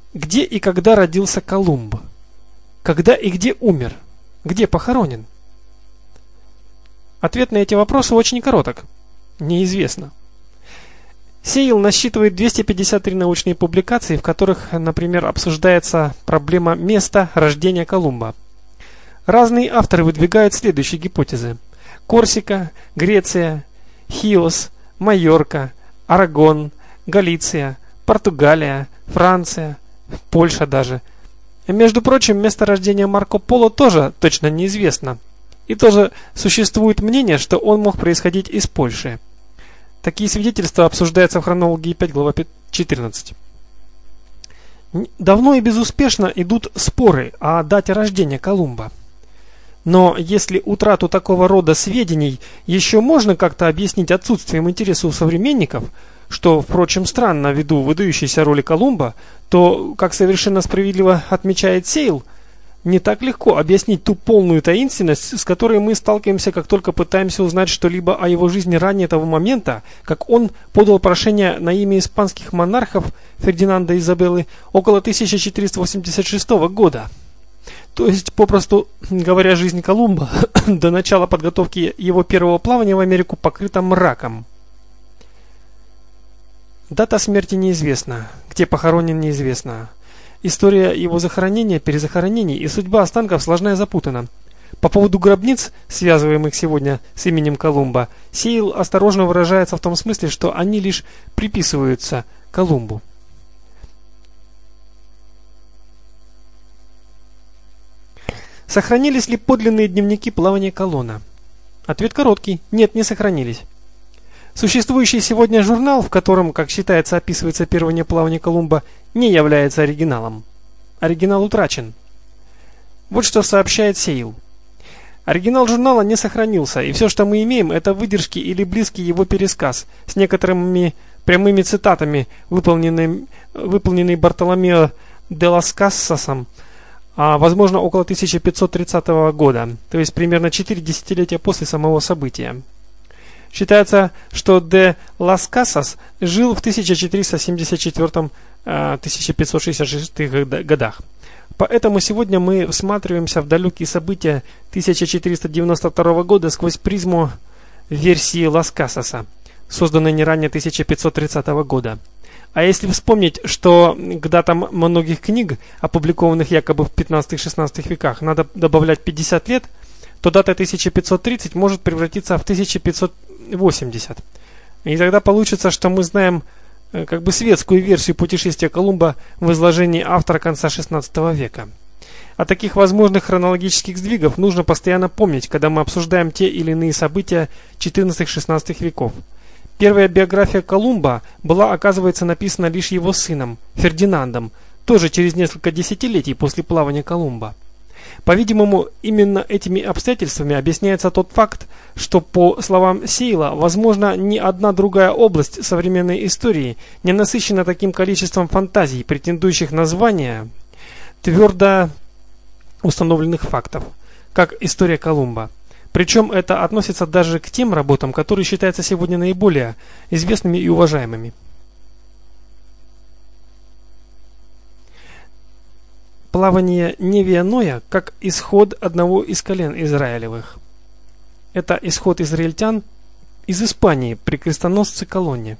Где и когда родился Колумб? Когда и где умер? Где похоронен? Ответ на эти вопросы очень короток. Неизвестно. Сейл насчитывает 253 научные публикации, в которых, например, обсуждается проблема места рождения Колумба. Разные авторы выдвигают следующие гипотезы: Корсика, Греция, Хиос, Майорка, Арагон, Галиция, Португалия, Франция, Польша даже. Между прочим, место рождения Марко Поло тоже точно неизвестно. И тоже существует мнение, что он мог происходить из Польши. Такие свидетельства обсуждаются в хронологии 5, глава 14. Давно и безуспешно идут споры о дате рождения Колумба. Но если утрату такого рода сведений еще можно как-то объяснить отсутствием интереса у современников, что, впрочем, странно ввиду выдающейся роли Колумба, то, как совершенно справедливо отмечает Сейл, не так легко объяснить ту полную таинственность, с которой мы сталкиваемся, как только пытаемся узнать что-либо о его жизни ранее того момента, как он подал прошение на имя испанских монархов Фердинанда и Изабеллы около 1486 года. То есть, попросту говоря, жизнь Колумба до начала подготовки его первого плавания в Америку покрыта мраком. Дата смерти неизвестна, где похоронен неизвестно. История его захоронения, перезахоронений и судьба останков сложна и запутана. По поводу гробниц, связываемых сегодня с именем Колумба, Сейл осторожно выражается в том смысле, что они лишь приписываются Колумбу. Сохранились ли подлинные дневники плавания Колона? Ответ короткий: нет, не сохранились. Существующий сегодня журнал, в котором, как считается, описывается первое плавание Колумба, не является оригиналом. Оригинал утрачен. Вот что сообщает Сейл. Оригинал журнала не сохранился, и все, что мы имеем, это выдержки или близкий его пересказ с некоторыми прямыми цитатами, выполненный Бартоломео де лас Кассасом, возможно, около 1530 года, то есть примерно 4 десятилетия после самого события. Считается, что де лас Кассас жил в 1474-1566 годах. Поэтому сегодня мы всматриваемся в далекие события 1492 года сквозь призму версии Лас Кассаса, созданной не ранее 1530 года. А если вспомнить, что к датам многих книг, опубликованных якобы в 15-16 веках, надо добавлять 50 лет, то дата 1530 может превратиться в 1580. И тогда получится, что мы знаем как бы светскую версию путешествия Колумба в изложении автора конца 16 века. О таких возможных хронологических сдвигах нужно постоянно помнить, когда мы обсуждаем те или иные события 14-16 веков. Первая биография Колумба была, оказывается, написана лишь его сыном, Фердинандом, тоже через несколько десятилетий после плавания Колумба. По-видимому, именно этими обстоятельствами объясняется тот факт, что, по словам Сейла, возможно, ни одна другая область современной истории не насыщена таким количеством фантазий, претендующих на звание твердо установленных фактов, как история Колумба. Причем это относится даже к тем работам, которые считаются сегодня наиболее известными и уважаемыми. Плавание Невия Ноя как исход одного из колен Израилевых. Это исход израильтян из Испании при крестоносце Колонне.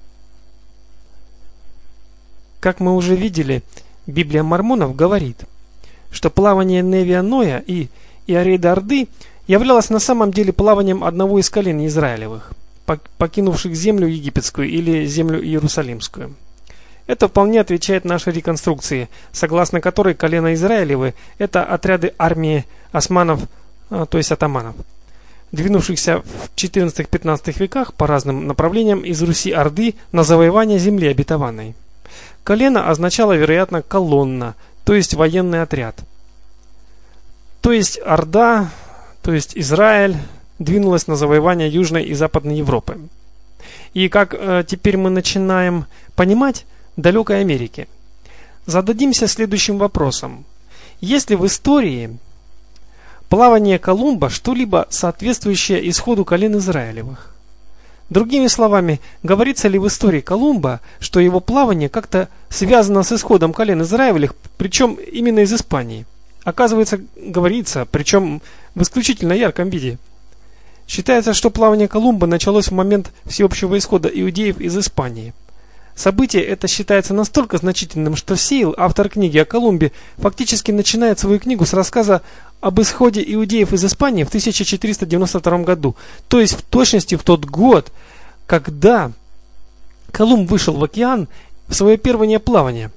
Как мы уже видели, Библия мормонов говорит, что плавание Невия Ноя и Иареда Орды являлось на самом деле плаванием одного из колен Израилевых, покинувших землю египетскую или землю иерусалимскую. Это вполне отвечает нашей реконструкции, согласно которой колено Израилевы – это отряды армии османов, то есть атаманов, двинувшихся в 14-15 веках по разным направлениям из Руси-Орды на завоевание земли обетованной. Колено означало, вероятно, колонна, то есть военный отряд. То есть Орда, то есть Израиль, двинулась на завоевание Южной и Западной Европы. И как теперь мы начинаем понимать, далекой Америки. Зададимся следующим вопросом. Есть ли в истории плавания Колумба что-либо соответствующее исходу колен Израилевых? Другими словами, говорится ли в истории Колумба, что его плавание как-то связано с исходом колен Израилевых, причем именно из Испании? Оказывается, говорится, причем в исключительно ярком виде. Считается, что плавание Колумба началось в момент всеобщего исхода иудеев из Испании. Событие это считается настолько значительным, что Сейл, автор книги о Колумбе, фактически начинает свою книгу с рассказа об исходе иудеев из Испании в 1492 году, то есть в точности в тот год, когда Колумб вышел в океан в свое первое плавание.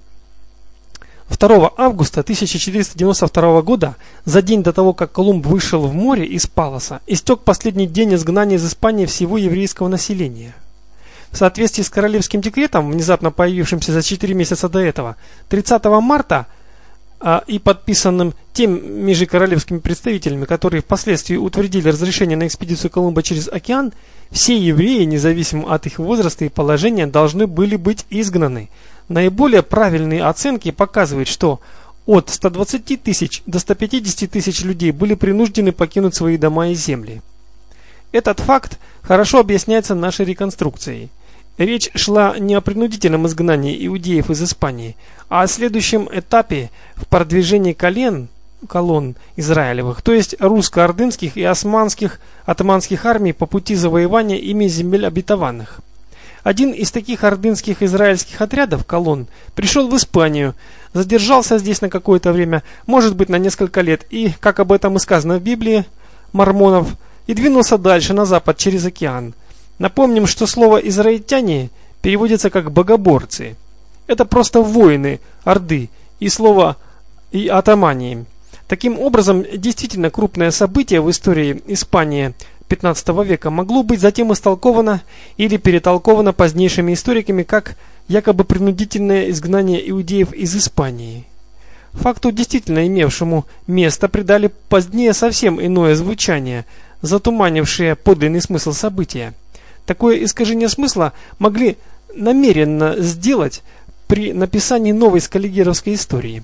2 августа 1492 года, за день до того, как Колумб вышел в море из Палоса, истек последний день изгнания из Испании всего еврейского населения. В соответствии с королевским декретом, внезапно появившимся за 4 месяца до этого, 30 марта и подписанным теми же королевскими представителями, которые впоследствии утвердили разрешение на экспедицию Колумба через океан, все евреи, независимо от их возраста и положения, должны были быть изгнаны. Наиболее правильные оценки показывают, что от 120 тысяч до 150 тысяч людей были принуждены покинуть свои дома и земли. Этот факт хорошо объясняется нашей реконструкцией. Речь шла не о принудительном изгнании иудеев из Испании, а о следующем этапе в продвижении колонн Израилевых, то есть русско-ордынских и атаманских армий по пути завоевания ими земель обетованных. Один из таких ордынских израильских отрядов, колонн, пришел в Испанию, задержался здесь на какое-то время, может быть на несколько лет, и, как об этом и сказано в Библии, мормонов, и двинулся дальше, на запад, через океан. Напомним, что слово «израильтяне» переводится как «богоборцы». Это просто воины, орды, и слово «и атамании». Таким образом, действительно крупное событие в истории Испании 15 века могло быть затем истолковано или перетолковано позднейшими историками как якобы принудительное изгнание иудеев из Испании. Факту, действительно имевшему место, придали позднее совсем иное звучание, затуманившее подлинный смысл события. Такое искажение смысла могли намеренно сделать при написании новой скаллигеровской истории.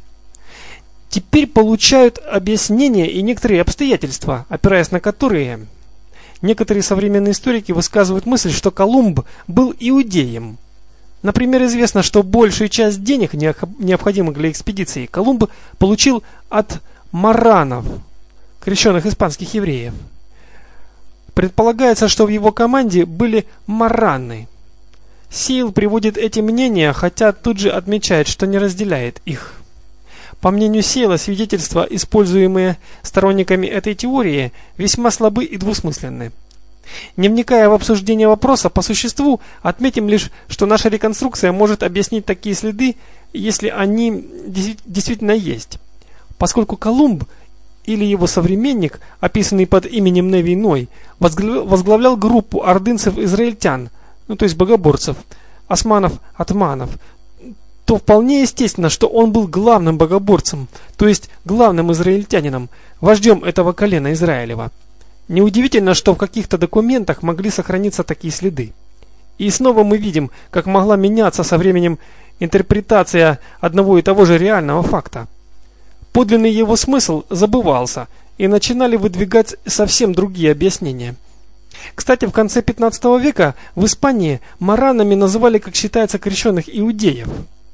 Теперь получают объяснение и некоторые обстоятельства, опираясь на которые некоторые современные историки высказывают мысль, что Колумб был иудеем. Например, известно, что большую часть денег, необходимых для экспедиции, Колумб получил от маранов, крещенных испанских евреев. Предполагается, что в его команде были мараны. Сейл приводит эти мнения, хотя тут же отмечает, что не разделяет их. По мнению Сейла, свидетельства, используемые сторонниками этой теории, весьма слабы и двусмысленны. Не вникая в обсуждение вопроса по существу, отметим лишь, что наша реконструкция может объяснить такие следы, если они действительно есть. Поскольку Колумб или его современник, описанный под именем Невий Ной, возглавлял группу ордынцев-израильтян, то есть богоборцев, османов-атманов, то вполне естественно, что он был главным богоборцем, то есть главным израильтянином, вождем этого колена Израилева. Неудивительно, что в каких-то документах могли сохраниться такие следы. И снова мы видим, как могла меняться со временем интерпретация одного и того же реального факта. Подлинный его смысл забывался, и начинали выдвигать совсем другие объяснения. Кстати, в конце 15 века в Испании маранами называли, как считается, крещенных иудеев.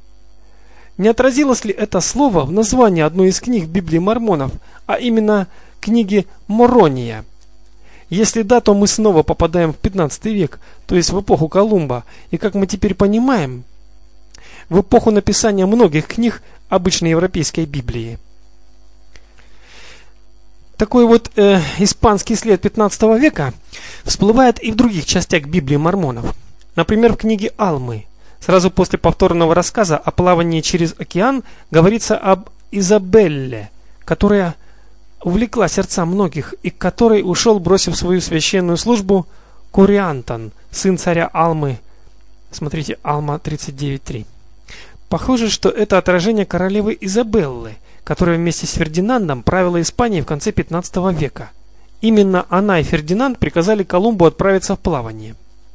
Не отразилось ли это слово в названии одной из книг Библии мормонов, а именно книги Морония? Если да, то мы снова попадаем в 15 век, то есть в эпоху Колумба, и, как мы теперь понимаем, в эпоху написания многих книг обычной европейской Библии. Такой вот испанский след 15 века всплывает и в других частях Библии мормонов. Например, в книге Алмы. Сразу после повторного рассказа о плавании через океан говорится об Изабелле, которая увлекла сердца многих и к которой ушел, бросив свою священную службу, Кориантан, сын царя Алмы. Смотрите, Алма 39.3. Похоже, что это отражение королевы Изабеллы, которая вместе с Фердинандом правила Испанией в конце 15 века. Именно она и Фердинанд приказали Колумбу отправиться в плавание.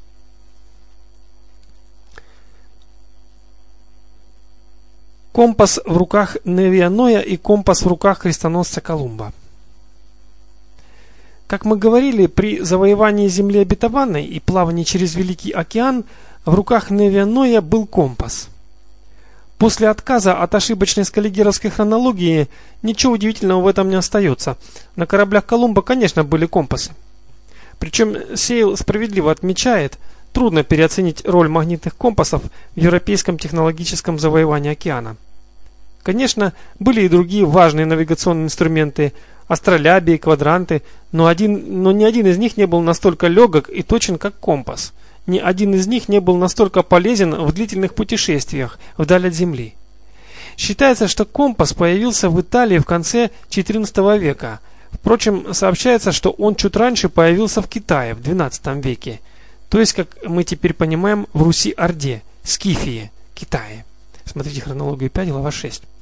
Компас в руках Невия Ноя и компас в руках крестоносца Колумба. Как мы говорили, при завоевании земли обетованной и плавании через Великий океан в руках Невиа Ноя был компас. После отказа от ошибочной скаллигеровской хронологии ничего удивительного в этом не остается. На кораблях Колумба, конечно, были компасы. Причем Сейл справедливо отмечает, трудно переоценить роль магнитных компасов в европейском технологическом завоевании океана. Конечно, были и другие важные навигационные инструменты, астролябии, квадранты, но ни один из них не был настолько легок и точен, как компас. Ни один из них не был настолько полезен в длительных путешествиях вдаль от Земли. Считается, что компас появился в Италии в конце XIV века. Впрочем, сообщается, что он чуть раньше появился в Китае в XII веке. То есть, как мы теперь понимаем, в Руси-Орде, Скифии, Китае. Смотрите хронологию 5, глава 6.